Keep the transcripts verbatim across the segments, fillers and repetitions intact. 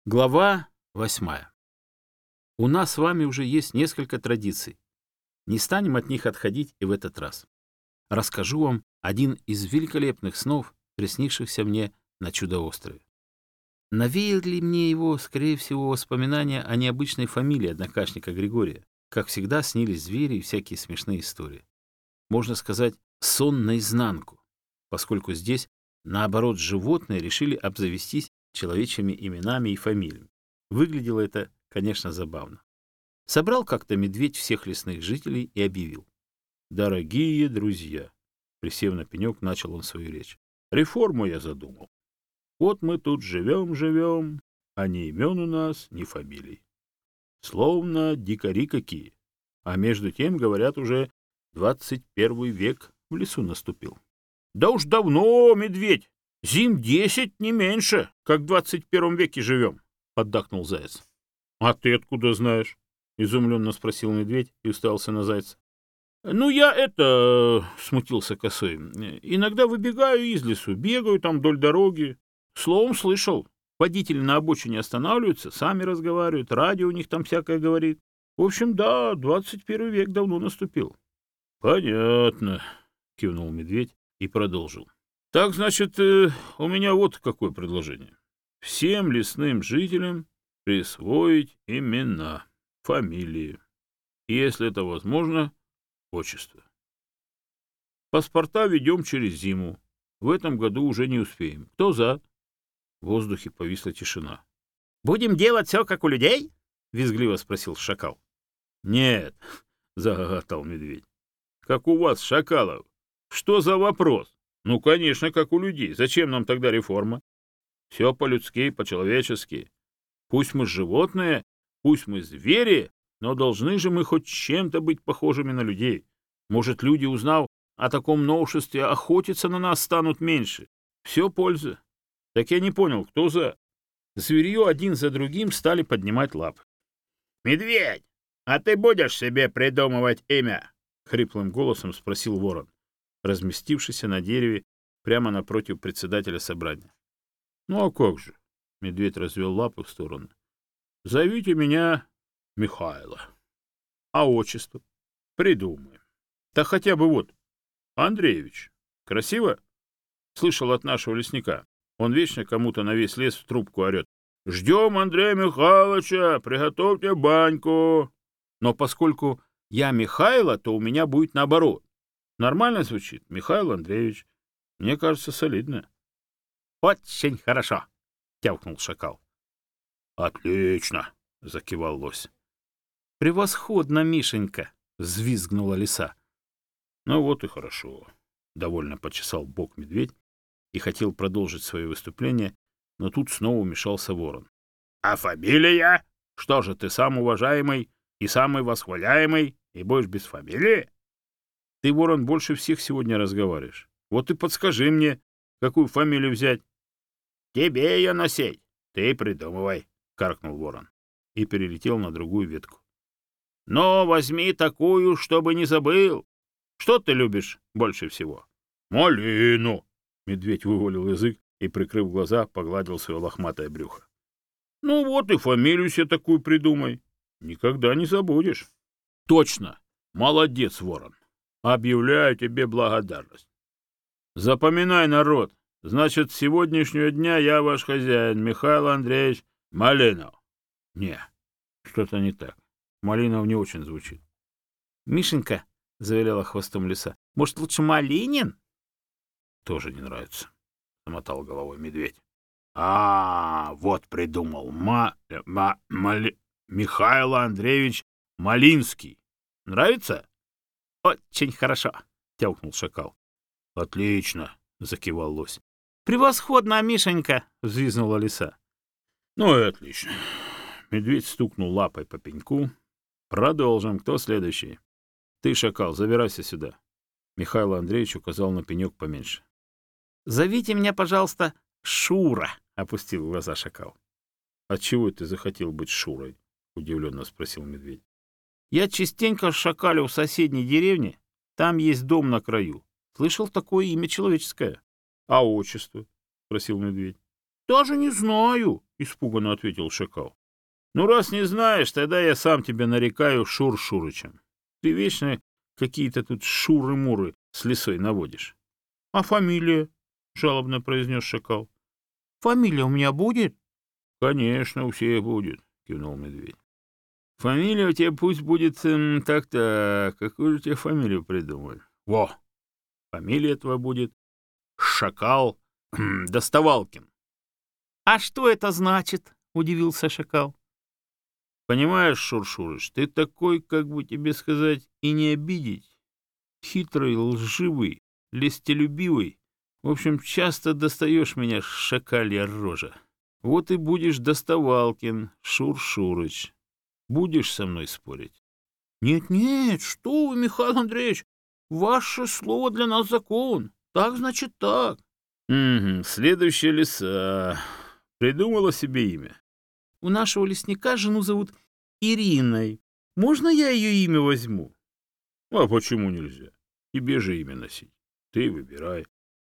Глава восьмая. У нас с вами уже есть несколько традиций. Не станем от них отходить и в этот раз. Расскажу вам один из великолепных снов, приснившихся мне на Чудо-острове. Навеяли мне его, скорее всего, воспоминания о необычной фамилии однокашника Григория. Как всегда, снились звери и всякие смешные истории. Можно сказать, сон наизнанку, поскольку здесь, наоборот, животные решили обзавестись человечьими именами и фамилиями. Выглядело это, конечно, забавно. Собрал как-то медведь всех лесных жителей и объявил: «Дорогие друзья!» Присев на пенек, начал он свою речь. «Реформу я задумал. Вот мы тут живем-живем, а ни имен у нас, ни фамилий. Словно дикари какие. А между тем, говорят, уже двадцать первый век в лесу наступил. Да уж давно, медведь! Зим десять, не меньше, как в двадцать первом веке живем», — поддакнул заяц. «А ты откуда знаешь?» — изумленно спросил медведь и уставился на зайца. «Ну, я это...» — смутился косой. «Иногда выбегаю из лесу, бегаю там вдоль дороги. Словом, слышал. Водители на обочине останавливаются, сами разговаривают, радио у них там всякое говорит. В общем, да, двадцать первый век давно наступил». «Понятно», — кивнул медведь и продолжил. «Так, значит, э, у меня вот какое предложение. Всем лесным жителям присвоить имена, фамилии. И, если это возможно, отчество. Паспорта ведем через зиму. В этом году уже не успеем. Кто за?» В воздухе повисла тишина. «Будем делать все, как у людей?» — визгливо спросил шакал. «Нет», — загоготал медведь. «Как у вас, шакалов? Что за вопрос? Ну, конечно, как у людей. Зачем нам тогда реформа? Все по-людски, по-человечески. Пусть мы животные, пусть мы звери, но должны же мы хоть чем-то быть похожими на людей. Может, люди, узнав о таком новшестве, охотиться на нас станут меньше. Все польза. Так я не понял, кто за?» Зверье один за другим стали поднимать лапы. «Медведь, а ты будешь себе придумывать имя?» — хриплым голосом спросил ворон, разместившийся на дереве прямо напротив председателя собрания. «Ну а как же?» — медведь развел лапы в сторону. «Зовите меня Михайло. А отчество? Придумаем. Да хотя бы вот, Андреевич. Красиво?» Слышал от нашего лесника. Он вечно кому-то на весь лес в трубку орет: «Ждем Андрея Михайловича, приготовьте баньку». Но поскольку я Михайло, то у меня будет наоборот. Нормально звучит? Михаил Андреевич. Мне кажется, солидно. «Очень хорошо», — тявкнул шакал. «Отлично», — закивал лось. «Превосходно, Мишенька», — взвизгнула лиса. «Ну вот и хорошо», — довольно почесал бок медведь и хотел продолжить свое выступление, но тут снова вмешался ворон. «А фамилия? Что же, ты сам уважаемый и самый восхваляемый, и будешь без фамилии?» «Ты, ворон, больше всех сегодня разговариваешь. Вот и подскажи мне, какую фамилию взять». «Тебе ее носить, ты придумывай», — каркнул ворон и перелетел на другую ветку. «Но возьми такую, чтобы не забыл. Что ты любишь больше всего?» «Малину», — медведь вывалил язык и, прикрыв глаза, погладил свое лохматое брюхо. «Ну вот и фамилию себе такую придумай. Никогда не забудешь». «Точно! Молодец, ворон! Объявляю тебе благодарность. Запоминай, народ. Значит, с сегодняшнего дня я ваш хозяин, Михаил Андреевич Малинов». «Не, что-то не так. Малинов не очень звучит». «Мишенька», — завиляла хвостом лиса, — «может, лучше Малинин?» «Тоже не нравится», — замотал головой медведь. «А, вот придумал. Ма... Ма... Мали... Михаил Андреевич Малинский. Нравится?» «Очень хорошо», — тявкнул шакал. «Отлично», — закивал лось. «Превосходно, Мишенька», — взвизгнула лиса. «Ну и отлично». Медведь стукнул лапой по пеньку. «Продолжим. Кто следующий?» «Ты, шакал, забирайся сюда». Михаил Андреевич указал на пенек поменьше. «Зовите меня, пожалуйста, Шура», — опустил глаза шакал. «Отчего ты захотел быть Шурой?» — удивленно спросил медведь. «Я частенько шакалю в соседней деревне. Там есть дом на краю. Слышал такое имя человеческое». «А отчество?» — спросил медведь. Даже не знаю, испуганно ответил шакал. Ну, раз не знаешь, тогда я сам тебя нарекаю Шур-Шурычем. Ты вечно какие-то тут шуры-муры с лисой наводишь. — А фамилия? — жалобно произнес шакал. — Фамилия у меня будет? — Конечно, у всех будет, — кивнул медведь. — Фамилия у тебя пусть будет эм, так-то... Какую же тебе фамилию придумали? Во! Фамилия твоя будет Шакал Доставалкин. — А что это значит? — удивился шакал. — Понимаешь, Шуршурыч, ты такой, как бы тебе сказать, и не обидеть. Хитрый, лживый, лестелюбивый. В общем, часто достаешь меня, шакалья рожа. Вот и будешь Доставалкин, Шуршурыч. Будешь со мной спорить? Нет, — Нет-нет, что вы, Михаил Андреевич, ваше слово для нас закон. Так значит так. Угу, следующая лиса придумала себе имя. У нашего лесника жену зовут Ириной. Можно я ее имя возьму? А почему нельзя? Тебе же имя носить. Ты выбирай.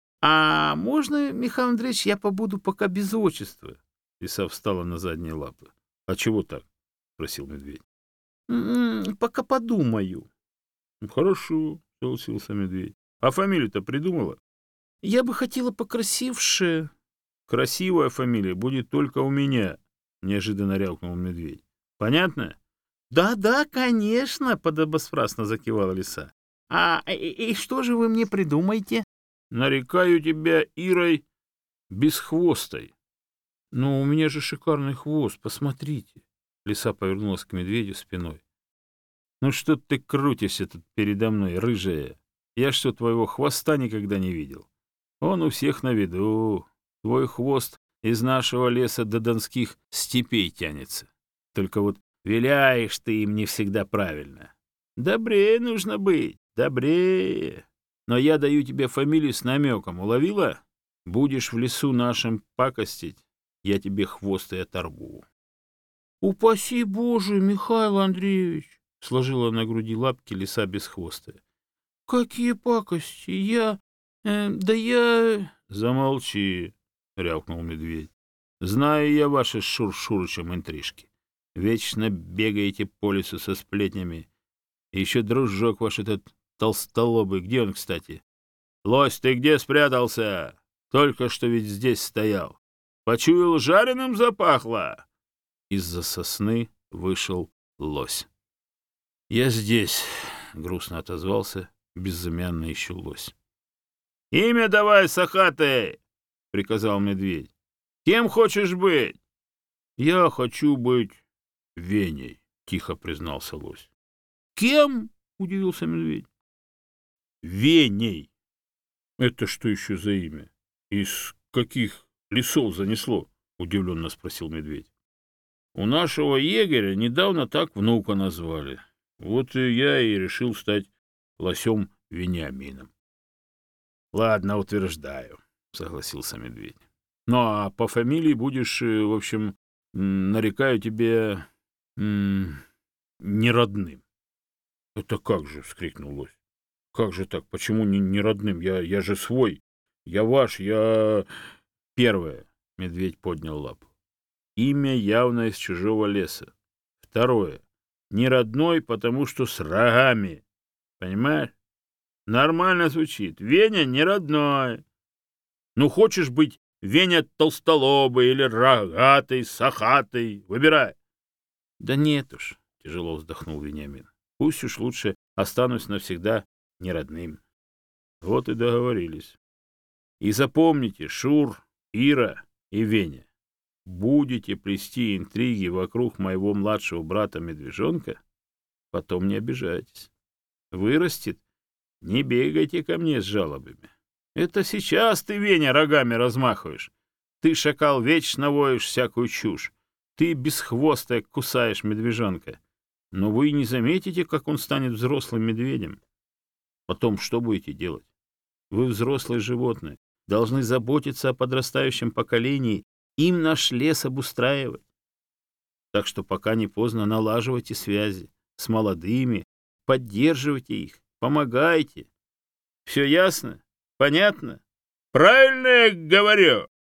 А можно, Михаил Андреевич, я побуду пока без отчества? Лиса встала на задние лапы. А чего так? Спросил медведь. М-м, пока подумаю. Хорошо, согласился медведь. А фамилию-то придумала? Я бы хотела покрасивше. Красивая фамилия будет только у меня, неожиданно рявкнул медведь. Понятно? Да-да, конечно, подобострастно закивала лиса. А и, и что же вы мне придумаете? Нарекаю тебя Ирой Бесхвостой. Но у меня же шикарный хвост, посмотрите. Лиса повернулась к медведю спиной. Ну что ты крутишься тут передо мной, рыжая? Я что, твоего хвоста никогда не видел? Он у всех на виду. Твой хвост из нашего леса до донских степей тянется. Только вот виляешь ты им не всегда правильно. Добрее нужно быть, добрее. Но я даю тебе фамилию с намеком, уловила? Будешь в лесу нашим пакостить, я тебе хвост и оторву. — Упаси Боже, Михаил Андреевич! — сложила на груди лапки лиса бесхвостая. — Какие пакости! Я... Э, да я... — Замолчи, — рявкнул медведь. — Знаю я ваши с Шур-Шурычем интрижки. Вечно бегаете по лесу со сплетнями. И еще дружок ваш этот толстолобый. Где он, кстати? Лось, ты где спрятался? Только что ведь здесь стоял. Почуял, жареным запахло. Из-за сосны вышел лось. — Я здесь, — грустно отозвался безымянный еще лось. — Имя давай, сахатый, — приказал медведь. — Кем хочешь быть? — Я хочу быть Веней, — тихо признался лось. — Кем? — удивился медведь. — Веней. — Это что еще за имя? Из каких лесов занесло? — удивленно спросил медведь. — У нашего егеря недавно так внука назвали. Вот и я и решил стать лосем Вениамином. — Ладно, утверждаю, — согласился медведь. — Ну, а по фамилии будешь, в общем, нарекаю тебе неродным. — Это как же? — вскрикнул лось. — Как же так? Почему не, не родным? Я, я же свой. Я ваш, я... Первое. Медведь поднял лапу. Имя явно из чужого леса. Второе. Не родной, потому что с рогами. Понимаешь? Нормально звучит. Веня не родной. Ну, хочешь быть Веня толстолобый или рогатый, сахатый? Выбирай. Да нет уж, тяжело вздохнул Вениамин. Пусть уж лучше останусь навсегда неродным. Вот и договорились. И запомните, Шур, Ира и Веня, будете плести интриги вокруг моего младшего брата-медвежонка, потом не обижайтесь. Вырастет, не бегайте ко мне с жалобами. Это сейчас ты, Веня, рогами размахиваешь. Ты, шакал, вечно воешь всякую чушь. Ты бесхвостая кусаешь медвежонка. Но вы не заметите, как он станет взрослым медведем. Потом что будете делать? Вы взрослые животные, должны заботиться о подрастающем поколении, им наш лес обустраивать. Так что пока не поздно, налаживайте связи с молодыми, поддерживайте их, помогайте. Все ясно? Понятно? Правильно я говорю?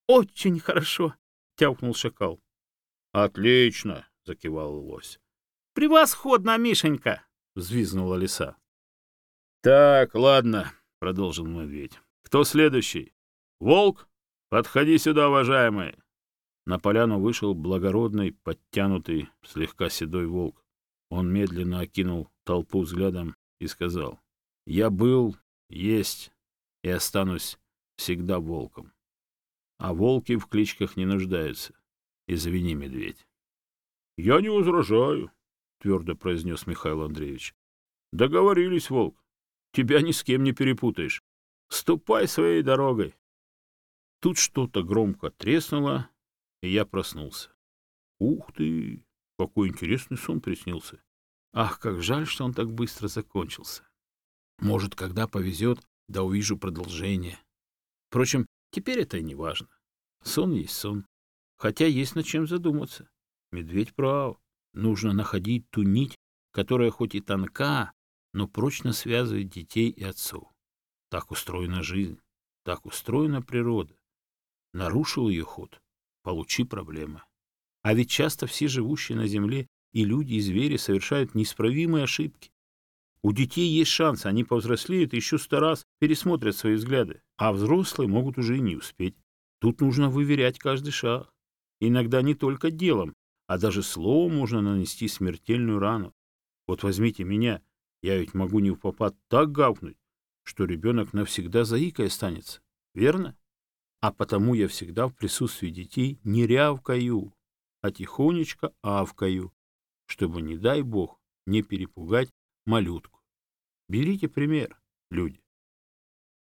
Очень хорошо, тявкнул шакал. Отлично, закивал лось. Превосходно, Мишенька, взвизгнула лиса. Так, ладно, продолжил медведь. Кто следующий? Волк? Подходи сюда, уважаемый. На поляну вышел благородный, подтянутый, слегка седой волк. Он медленно окинул толпу взглядом и сказал: «Я был, есть и останусь всегда волком. А волки в кличках не нуждаются. Извини, медведь». «Я не возражаю», — твердо произнес Михаил Андреевич. «Договорились, волк. Тебя ни с кем не перепутаешь. Ступай своей дорогой». Тут что-то громко треснуло, и я проснулся. Ух ты! Какой интересный сон приснился. Ах, как жаль, что он так быстро закончился. Может, когда повезет, да увижу продолжение. Впрочем, теперь это и не важно. Сон есть сон. Хотя есть над чем задуматься. Медведь прав. Нужно находить ту нить, которая хоть и тонка, но прочно связывает детей и отцов. Так устроена жизнь, так устроена природа. Нарушил ее ход — получи проблемы. А ведь часто все живущие на земле и люди, и звери совершают неисправимые ошибки. У детей есть шанс, они повзрослеют и еще сто раз пересмотрят свои взгляды, а взрослые могут уже и не успеть. Тут нужно выверять каждый шаг. Иногда не только делом, а даже словом можно нанести смертельную рану. Вот возьмите меня, я ведь могу не впопад так гавкнуть, что ребенок навсегда заикой останется, верно? А потому я всегда в присутствии детей не рявкаю, а тихонечко авкаю, чтобы, не дай бог, не перепугать малютку. Берите пример, люди.